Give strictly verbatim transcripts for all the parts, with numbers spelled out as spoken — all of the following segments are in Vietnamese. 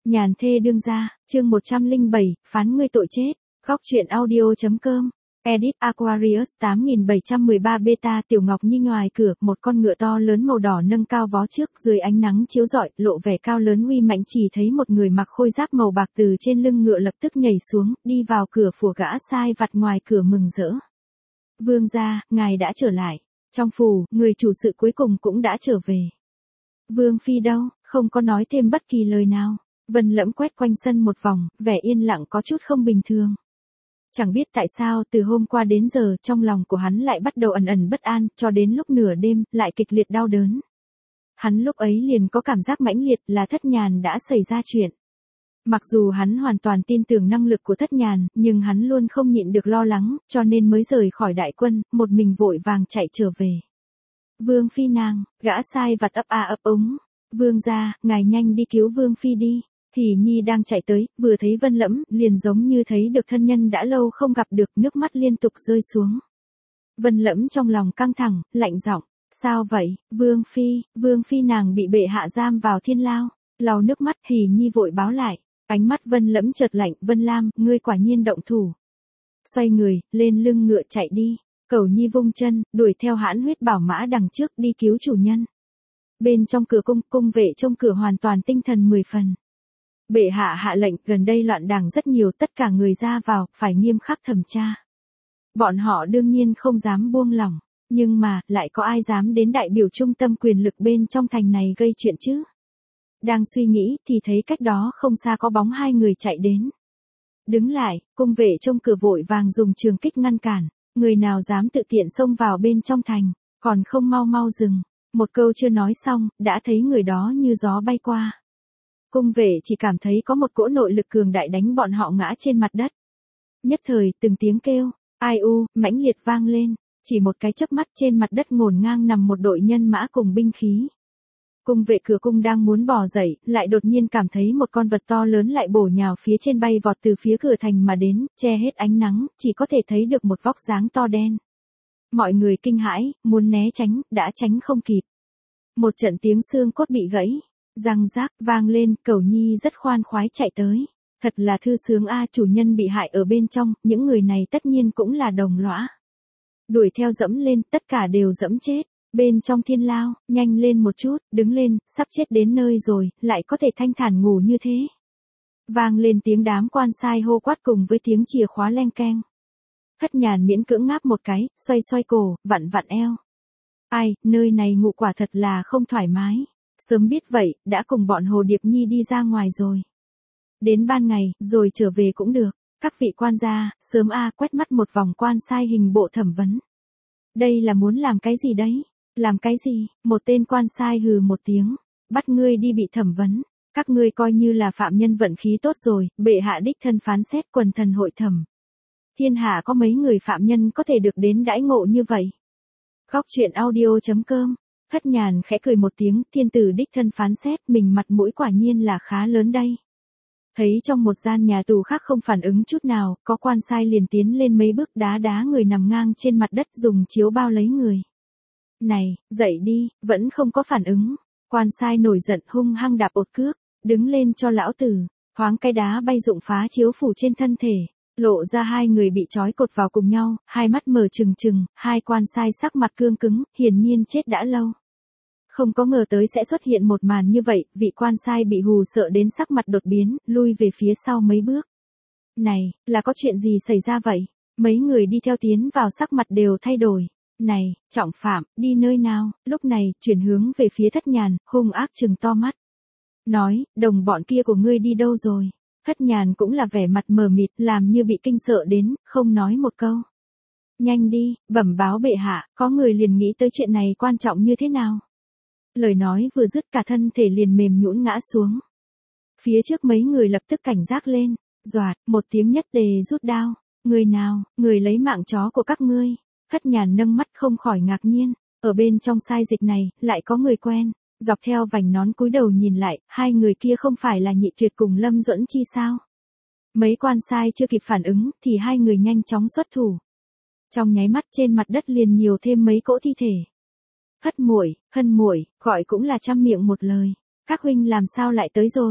Nhàn thê đương gia, chương một trăm lẻ bảy, phán ngươi tội chết. Góc truyện audio.com. Edit Aquarius tám nghìn bảy trăm mười ba beta. Tiểu Ngọc Nhi ngoài cửa, một con ngựa to lớn màu đỏ nâng cao vó trước, dưới ánh nắng chiếu rọi, lộ vẻ cao lớn uy mạnh. Chỉ thấy một người mặc khôi giáp màu bạc từ trên lưng ngựa lập tức nhảy xuống, đi vào cửa phủ. Gã sai vặt ngoài cửa mừng rỡ. Vương gia, ngài đã trở lại. Trong phủ, người chủ sự cuối cùng cũng đã trở về. Vương phi đâu? Không có nói thêm bất kỳ lời nào. Vân Lẫm quét quanh sân một vòng, vẻ yên lặng có chút không bình thường. Chẳng biết tại sao từ hôm qua đến giờ trong lòng của hắn lại bắt đầu ẩn ẩn bất an, cho đến lúc nửa đêm lại kịch liệt đau đớn. Hắn lúc ấy liền có cảm giác mãnh liệt là Thất Nhàn đã xảy ra chuyện. Mặc dù hắn hoàn toàn tin tưởng năng lực của Thất Nhàn, nhưng hắn luôn không nhịn được lo lắng, cho nên mới rời khỏi đại quân, một mình vội vàng chạy trở về. Vương phi nàng, gã sai vặt ấp a ấp úng. Vương gia, ngài nhanh đi cứu Vương phi đi. Hỉ Nhi đang chạy tới, vừa thấy Vân Lẫm, liền giống như thấy được thân nhân đã lâu không gặp được, nước mắt liên tục rơi xuống. Vân Lẫm trong lòng căng thẳng, lạnh giọng, sao vậy, Vương phi, Vương phi nàng bị bệ hạ giam vào thiên lao. Lau nước mắt, Hỉ Nhi vội báo lại, ánh mắt Vân Lẫm chợt lạnh, Vân Lam, ngươi quả nhiên động thủ. Xoay người, lên lưng ngựa chạy đi. Cẩu Nhi vung chân, đuổi theo hãn huyết bảo mã đằng trước đi cứu chủ nhân. Bên trong cửa cung, cung vệ trong cửa hoàn toàn tinh thần mười phần. Bệ hạ hạ lệnh, gần đây loạn đảng rất nhiều, tất cả người ra vào, phải nghiêm khắc thẩm tra. Bọn họ đương nhiên không dám buông lỏng, nhưng mà, lại có ai dám đến đại biểu trung tâm quyền lực bên trong thành này gây chuyện chứ? Đang suy nghĩ, thì thấy cách đó không xa có bóng hai người chạy đến. Đứng lại, cung vệ trong cửa vội vàng dùng trường kích ngăn cản, người nào dám tự tiện xông vào bên trong thành, còn không mau mau dừng. Một câu chưa nói xong, đã thấy người đó như gió bay qua. Cung vệ chỉ cảm thấy có một cỗ nội lực cường đại đánh bọn họ ngã trên mặt đất. Nhất thời, từng tiếng kêu, ai u, mãnh liệt vang lên, chỉ một cái chớp mắt trên mặt đất ngổn ngang nằm một đội nhân mã cùng binh khí. Cung vệ cửa cung đang muốn bò dậy, lại đột nhiên cảm thấy một con vật to lớn lại bổ nhào phía trên bay vọt từ phía cửa thành mà đến, che hết ánh nắng, chỉ có thể thấy được một vóc dáng to đen. Mọi người kinh hãi, muốn né tránh, đã tránh không kịp. Một trận tiếng xương cốt bị gãy. Răng rác vang lên, Cẩu Nhi rất khoan khoái chạy tới. Thật là thư sướng a, chủ nhân bị hại ở bên trong, những người này tất nhiên cũng là đồng lõa. Đuổi theo dẫm lên, tất cả đều dẫm chết. Bên trong thiên lao, nhanh lên một chút, đứng lên, sắp chết đến nơi rồi, lại có thể thanh thản ngủ như thế. Vang lên tiếng đám quan sai hô quát cùng với tiếng chìa khóa leng keng. Thất Nhàn miễn cưỡng ngáp một cái, xoay xoay cổ, vặn vặn eo. Ai, nơi này ngủ quả thật là không thoải mái. Sớm biết vậy, đã cùng bọn Hồ Điệp Nhi đi ra ngoài rồi. Đến ban ngày, rồi trở về cũng được. Các vị quan gia, sớm a, quét mắt một vòng quan sai hình bộ thẩm vấn. Đây là muốn làm cái gì đấy? Làm cái gì? Một tên quan sai hừ một tiếng. Bắt ngươi đi bị thẩm vấn. Các ngươi coi như là phạm nhân vận khí tốt rồi, bệ hạ đích thân phán xét quần thần hội thẩm. Thiên hạ có mấy người phạm nhân có thể được đến đãi ngộ như vậy? Góc truyện audio.com. Thất Nhàn khẽ cười một tiếng, thiên tử đích thân phán xét, mình mặt mũi quả nhiên là khá lớn đây. Thấy trong một gian nhà tù khác không phản ứng chút nào, có quan sai liền tiến lên mấy bước đá đá người nằm ngang trên mặt đất dùng chiếu bao lấy người. Này, dậy đi, vẫn không có phản ứng. Quan sai nổi giận hung hăng đạp ột cước, đứng lên cho lão tử, thoáng cái đá bay rụng phá chiếu phủ trên thân thể. Lộ ra hai người bị trói cột vào cùng nhau, hai mắt mở trừng trừng, hai quan sai sắc mặt cương cứng, hiển nhiên chết đã lâu. Không có ngờ tới sẽ xuất hiện một màn như vậy, vị quan sai bị hù sợ đến sắc mặt đột biến, lui về phía sau mấy bước. Này, là có chuyện gì xảy ra vậy? Mấy người đi theo tiến vào sắc mặt đều thay đổi. Này, trọng phạm, đi nơi nào? Lúc này, chuyển hướng về phía Thất Nhàn, hung ác trừng to mắt. Nói, đồng bọn kia của ngươi đi đâu rồi? Thất Nhàn cũng là vẻ mặt mờ mịt, làm như bị kinh sợ đến, không nói một câu. Nhanh đi, bẩm báo bệ hạ, có người liền nghĩ tới chuyện này quan trọng như thế nào. Lời nói vừa dứt cả thân thể liền mềm nhũn ngã xuống. Phía trước mấy người lập tức cảnh giác lên, doạt, một tiếng nhất tề rút đao. Người nào, người lấy mạng chó của các ngươi. Thất Nhàn nâng mắt không khỏi ngạc nhiên, ở bên trong sai dịch này, lại có người quen. Dọc theo vành nón cúi đầu nhìn lại, hai người kia không phải là Nhị Tuyệt cùng Lâm Duẫn Chi sao? Mấy quan sai chưa kịp phản ứng, thì hai người nhanh chóng xuất thủ. Trong nháy mắt trên mặt đất liền nhiều thêm mấy cỗ thi thể. Hất muội, Hân muội, gọi cũng là trăm miệng một lời. Các huynh làm sao lại tới rồi?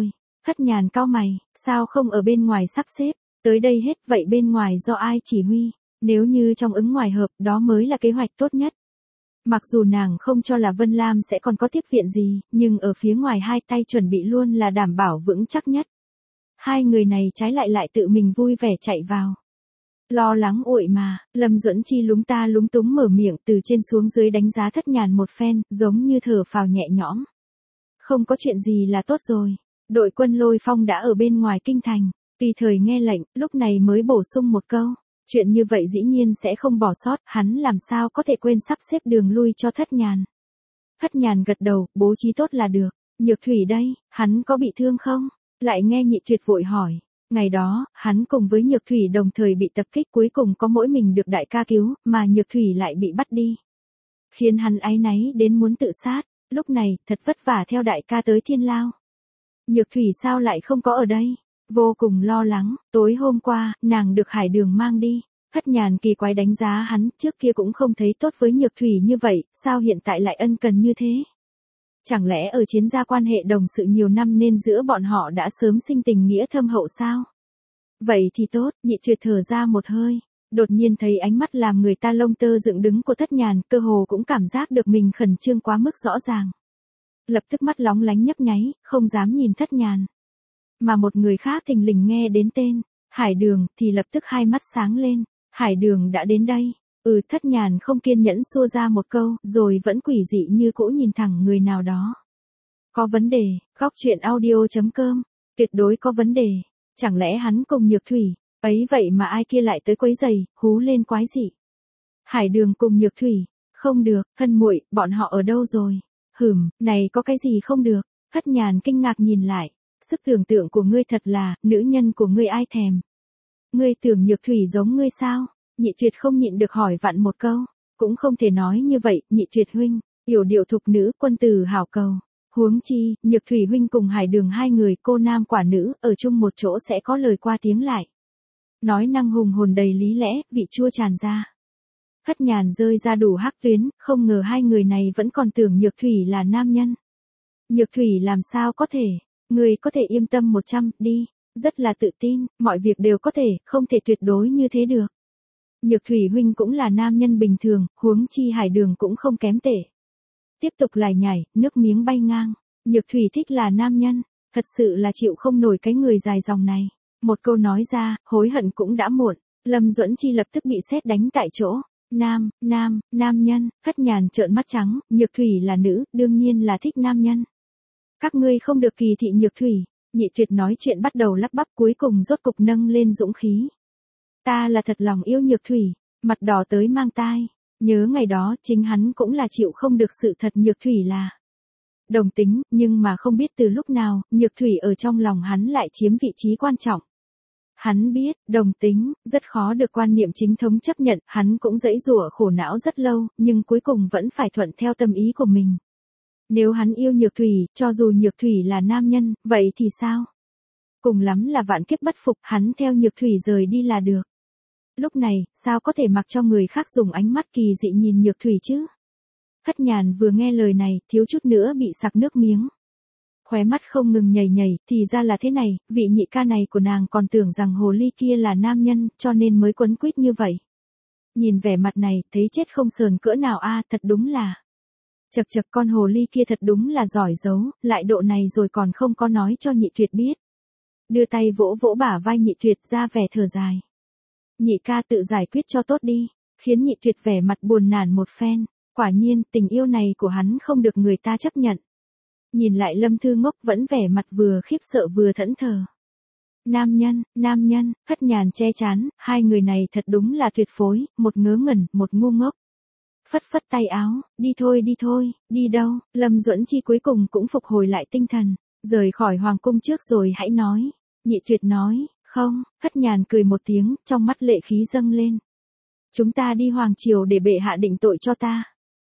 Thất Nhàn cau mày, sao không ở bên ngoài sắp xếp, tới đây hết, vậy bên ngoài do ai chỉ huy, nếu như trong ứng ngoài hợp, đó mới là kế hoạch tốt nhất. Mặc dù nàng không cho là Vân Lam sẽ còn có tiếp viện gì, nhưng ở phía ngoài hai tay chuẩn bị luôn là đảm bảo vững chắc nhất. Hai người này trái lại lại tự mình vui vẻ chạy vào. Lo lắng uội mà, Lâm Duẫn Chi lúng ta lúng túng mở miệng từ trên xuống dưới đánh giá Thất Nhàn một phen, giống như thở phào nhẹ nhõm. Không có chuyện gì là tốt rồi. Đội quân Lôi Phong đã ở bên ngoài kinh thành, tùy thời nghe lệnh, lúc này mới bổ sung một câu. Chuyện như vậy dĩ nhiên sẽ không bỏ sót, hắn làm sao có thể quên sắp xếp đường lui cho Thất Nhàn. Thất Nhàn gật đầu, bố trí tốt là được. Nhược Thủy đây, hắn có bị thương không? Lại nghe Nhị Tuyệt vội hỏi. Ngày đó, hắn cùng với Nhược Thủy đồng thời bị tập kích, cuối cùng có mỗi mình được đại ca cứu, mà Nhược Thủy lại bị bắt đi. Khiến hắn áy náy đến muốn tự sát, lúc này, thật vất vả theo đại ca tới Thiên Lao. Nhược Thủy sao lại không có ở đây? Vô cùng lo lắng, tối hôm qua, nàng được Hải Đường mang đi. Thất Nhàn kỳ quái đánh giá hắn, trước kia cũng không thấy tốt với Nhược Thủy như vậy, sao hiện tại lại ân cần như thế? Chẳng lẽ ở chiến gia quan hệ đồng sự nhiều năm nên giữa bọn họ đã sớm sinh tình nghĩa thâm hậu sao? Vậy thì tốt, Nhị Tuyệt thở ra một hơi, đột nhiên thấy ánh mắt làm người ta lông tơ dựng đứng của Thất Nhàn, cơ hồ cũng cảm giác được mình khẩn trương quá mức rõ ràng. Lập tức mắt lóng lánh nhấp nháy, không dám nhìn Thất Nhàn. Mà một người khác thình lình nghe đến tên, Hải Đường, thì lập tức hai mắt sáng lên, Hải Đường đã đến đây. Ừ, Thất Nhàn không kiên nhẫn xua ra một câu, rồi vẫn quỷ dị như cũ nhìn thẳng người nào đó. Có vấn đề, góc truyện audio chấm com, tuyệt đối có vấn đề. Chẳng lẽ hắn cùng Nhược Thủy, ấy vậy mà ai kia lại tới quấy giày, hú lên quái dị. Hải Đường cùng Nhược Thủy, không được, Hân muội, bọn họ ở đâu rồi? Hửm, này có cái gì không được? Thất Nhàn kinh ngạc nhìn lại, sức tưởng tượng của ngươi thật là, nữ nhân của ngươi ai thèm. Ngươi tưởng Nhược Thủy giống ngươi sao? Nhị Tuyệt không nhịn được hỏi vặn một câu, cũng không thể nói như vậy, Nhị Tuyệt huynh, yểu điệu thục nữ, quân tử hảo cầu. Huống chi, Nhược Thủy huynh cùng Hải Đường hai người cô nam quả nữ, ở chung một chỗ sẽ có lời qua tiếng lại. Nói năng hùng hồn đầy lý lẽ, vị chua tràn ra. Thất Nhàn rơi ra đủ hắc tuyến, không ngờ hai người này vẫn còn tưởng Nhược Thủy là nam nhân. Nhược Thủy làm sao có thể, người có thể yên tâm một trăm, đi, rất là tự tin, mọi việc đều có thể, không thể tuyệt đối như thế được. Nhược Thủy huynh cũng là nam nhân bình thường, huống chi Hải Đường cũng không kém tệ. Tiếp tục lải nhải, nước miếng bay ngang. Nhược Thủy thích là nam nhân, thật sự là chịu không nổi cái người dài dòng này. Một câu nói ra, hối hận cũng đã muộn. Lâm Duẫn Chi lập tức bị sét đánh tại chỗ. Nam, nam, nam nhân, Thất Nhàn trợn mắt trắng, Nhược Thủy là nữ, đương nhiên là thích nam nhân. Các ngươi không được kỳ thị Nhược Thủy. Nhị Tuyệt nói chuyện bắt đầu lắp bắp, cuối cùng rốt cục nâng lên dũng khí. Ta là thật lòng yêu Nhược Thủy, mặt đỏ tới mang tai. Nhớ ngày đó, chính hắn cũng là chịu không được sự thật Nhược Thủy là đồng tính, nhưng mà không biết từ lúc nào, Nhược Thủy ở trong lòng hắn lại chiếm vị trí quan trọng. Hắn biết, đồng tính, rất khó được quan niệm chính thống chấp nhận, hắn cũng dãy rủa khổ não rất lâu, nhưng cuối cùng vẫn phải thuận theo tâm ý của mình. Nếu hắn yêu Nhược Thủy, cho dù Nhược Thủy là nam nhân, vậy thì sao? Cùng lắm là vạn kiếp bất phục, hắn theo Nhược Thủy rời đi là được. Lúc này, sao có thể mặc cho người khác dùng ánh mắt kỳ dị nhìn Nhược Thủy chứ? Thất Nhàn vừa nghe lời này, thiếu chút nữa bị sặc nước miếng. Khóe mắt không ngừng nhảy nhảy, thì ra là thế này, vị nhị ca này của nàng còn tưởng rằng hồ ly kia là nam nhân, cho nên mới quấn quýt như vậy. Nhìn vẻ mặt này, thấy chết không sờn cỡ nào a, thật đúng là. Chật chật, con hồ ly kia thật đúng là giỏi giấu, lại độ này rồi còn không có nói cho Nhị Tuyệt biết. Đưa tay vỗ vỗ bả vai Nhị Tuyệt ra vẻ thở dài. Nhị ca tự giải quyết cho tốt đi, khiến Nhị Tuyệt vẻ mặt buồn nản một phen, quả nhiên tình yêu này của hắn không được người ta chấp nhận. Nhìn lại Lâm Thư Ngốc vẫn vẻ mặt vừa khiếp sợ vừa thẫn thờ. Nam nhân, nam nhân, Thất Nhàn che chán, hai người này thật đúng là tuyệt phối, một ngớ ngẩn, một ngu ngốc. Phất phất tay áo, đi thôi đi thôi, đi đâu, Lâm Duẫn Chi cuối cùng cũng phục hồi lại tinh thần, rời khỏi hoàng cung trước rồi hãy nói. Nhị Tuyệt nói, không, Thất Nhàn cười một tiếng, trong mắt lệ khí dâng lên. Chúng ta đi hoàng triều để bệ hạ định tội cho ta.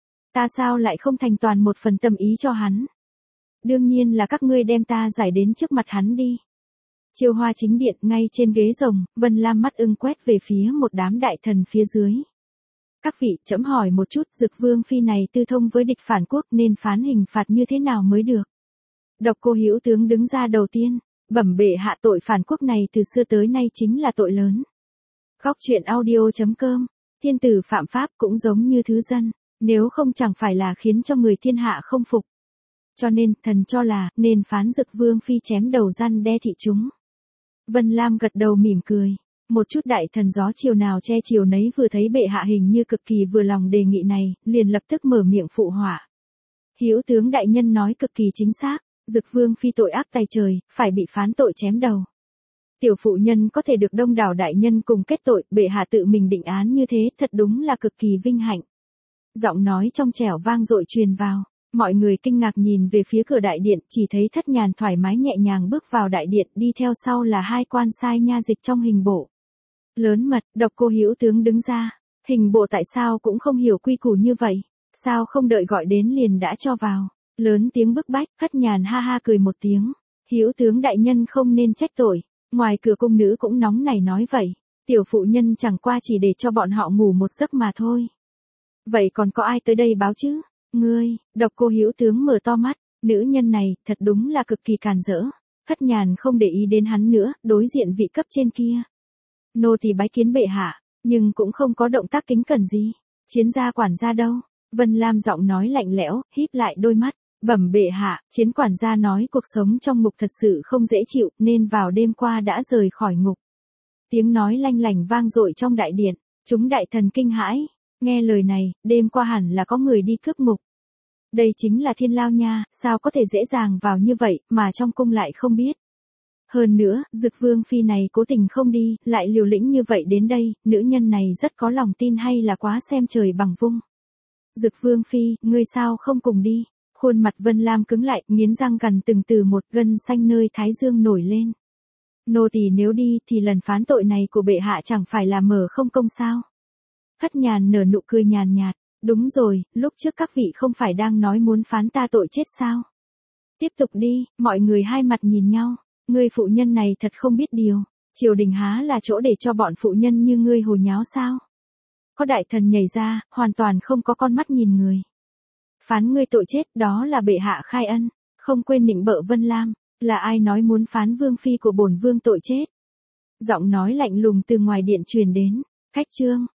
Ta sao lại không thành toàn một phần tâm ý cho hắn? Đương nhiên là các ngươi đem ta giải đến trước mặt hắn đi. Chiêu Hoa chính điện, ngay trên ghế rồng, Vân Lam mắt ưng quét về phía một đám đại thần phía dưới. Các vị, trẫm hỏi một chút, Dực Vương phi này tư thông với địch phản quốc nên phán hình phạt như thế nào mới được? Độc Cô Hữu tướng đứng ra đầu tiên, bẩm bệ hạ tội phản quốc này từ xưa tới nay chính là tội lớn. Góc truyện audio.com, thiên tử phạm pháp cũng giống như thứ dân, nếu không chẳng phải là khiến cho người thiên hạ không phục. Cho nên, thần cho là, nên phán Dực Vương Phi chém đầu răn đe thị chúng. Vân Lam gật đầu mỉm cười. Một chút đại thần gió chiều nào che chiều nấy vừa thấy bệ hạ hình như cực kỳ vừa lòng đề nghị này, liền lập tức mở miệng phụ họa. Hữu tướng đại nhân nói cực kỳ chính xác, Dực Vương Phi tội ác tày trời, phải bị phán tội chém đầu. Tiểu phụ nhân có thể được đông đảo đại nhân cùng kết tội, bệ hạ tự mình định án như thế, thật đúng là cực kỳ vinh hạnh. Giọng nói trong trẻo vang dội truyền vào, mọi người kinh ngạc nhìn về phía cửa đại điện, chỉ thấy Thất Nhàn thoải mái nhẹ nhàng bước vào đại điện, đi theo sau là hai quan sai nha dịch trong hình bộ. Lớn mật, Độc Cô hữu tướng đứng ra, hình bộ tại sao cũng không hiểu quy củ như vậy, sao không đợi gọi đến liền đã cho vào, lớn tiếng bức bách. Thất Nhàn ha ha cười một tiếng, hữu tướng đại nhân không nên trách tội, ngoài cửa cung nữ cũng nóng nảy nói vậy, tiểu phụ nhân chẳng qua chỉ để cho bọn họ ngủ một giấc mà thôi. Vậy còn có ai tới đây báo chứ? Ngươi, Độc Cô hữu tướng mở to mắt, nữ nhân này thật đúng là cực kỳ càn rỡ. Thất Nhàn không để ý đến hắn nữa, đối diện vị cấp trên kia. Nô tỳ bái kiến bệ hạ, nhưng cũng không có động tác kính cẩn gì. Chiến gia quản gia đâu? Vân Lam giọng nói lạnh lẽo, híp lại đôi mắt, bẩm bệ hạ, chiến quản gia nói cuộc sống trong ngục thật sự không dễ chịu, nên vào đêm qua đã rời khỏi ngục. Tiếng nói lanh lảnh vang dội trong đại điện, chúng đại thần kinh hãi, nghe lời này, đêm qua hẳn là có người đi cướp ngục. Đây chính là Thiên Lao nha, sao có thể dễ dàng vào như vậy, mà trong cung lại không biết. Hơn nữa, Dực Vương Phi này cố tình không đi, lại liều lĩnh như vậy đến đây, nữ nhân này rất có lòng tin hay là quá xem trời bằng vung. Dực Vương Phi, ngươi sao không cùng đi? Khuôn mặt Vân Lam cứng lại, nghiến răng gằn từng từ một, gân xanh nơi thái dương nổi lên. Nô tỳ nếu đi, thì lần phán tội này của bệ hạ chẳng phải là mở không công sao? Thất Nhàn nở nụ cười nhàn nhạt, đúng rồi, lúc trước các vị không phải đang nói muốn phán ta tội chết sao? Tiếp tục đi, mọi người hai mặt nhìn nhau. Ngươi phụ nhân này thật không biết điều, triều đình há là chỗ để cho bọn phụ nhân như ngươi hồ nháo sao? Có đại thần nhảy ra, hoàn toàn không có con mắt nhìn người. Phán ngươi tội chết, đó là bệ hạ khai ân, không quên nịnh bợ Vân Lam, là ai nói muốn phán vương phi của bổn vương tội chết? Giọng nói lạnh lùng từ ngoài điện truyền đến, cách trương,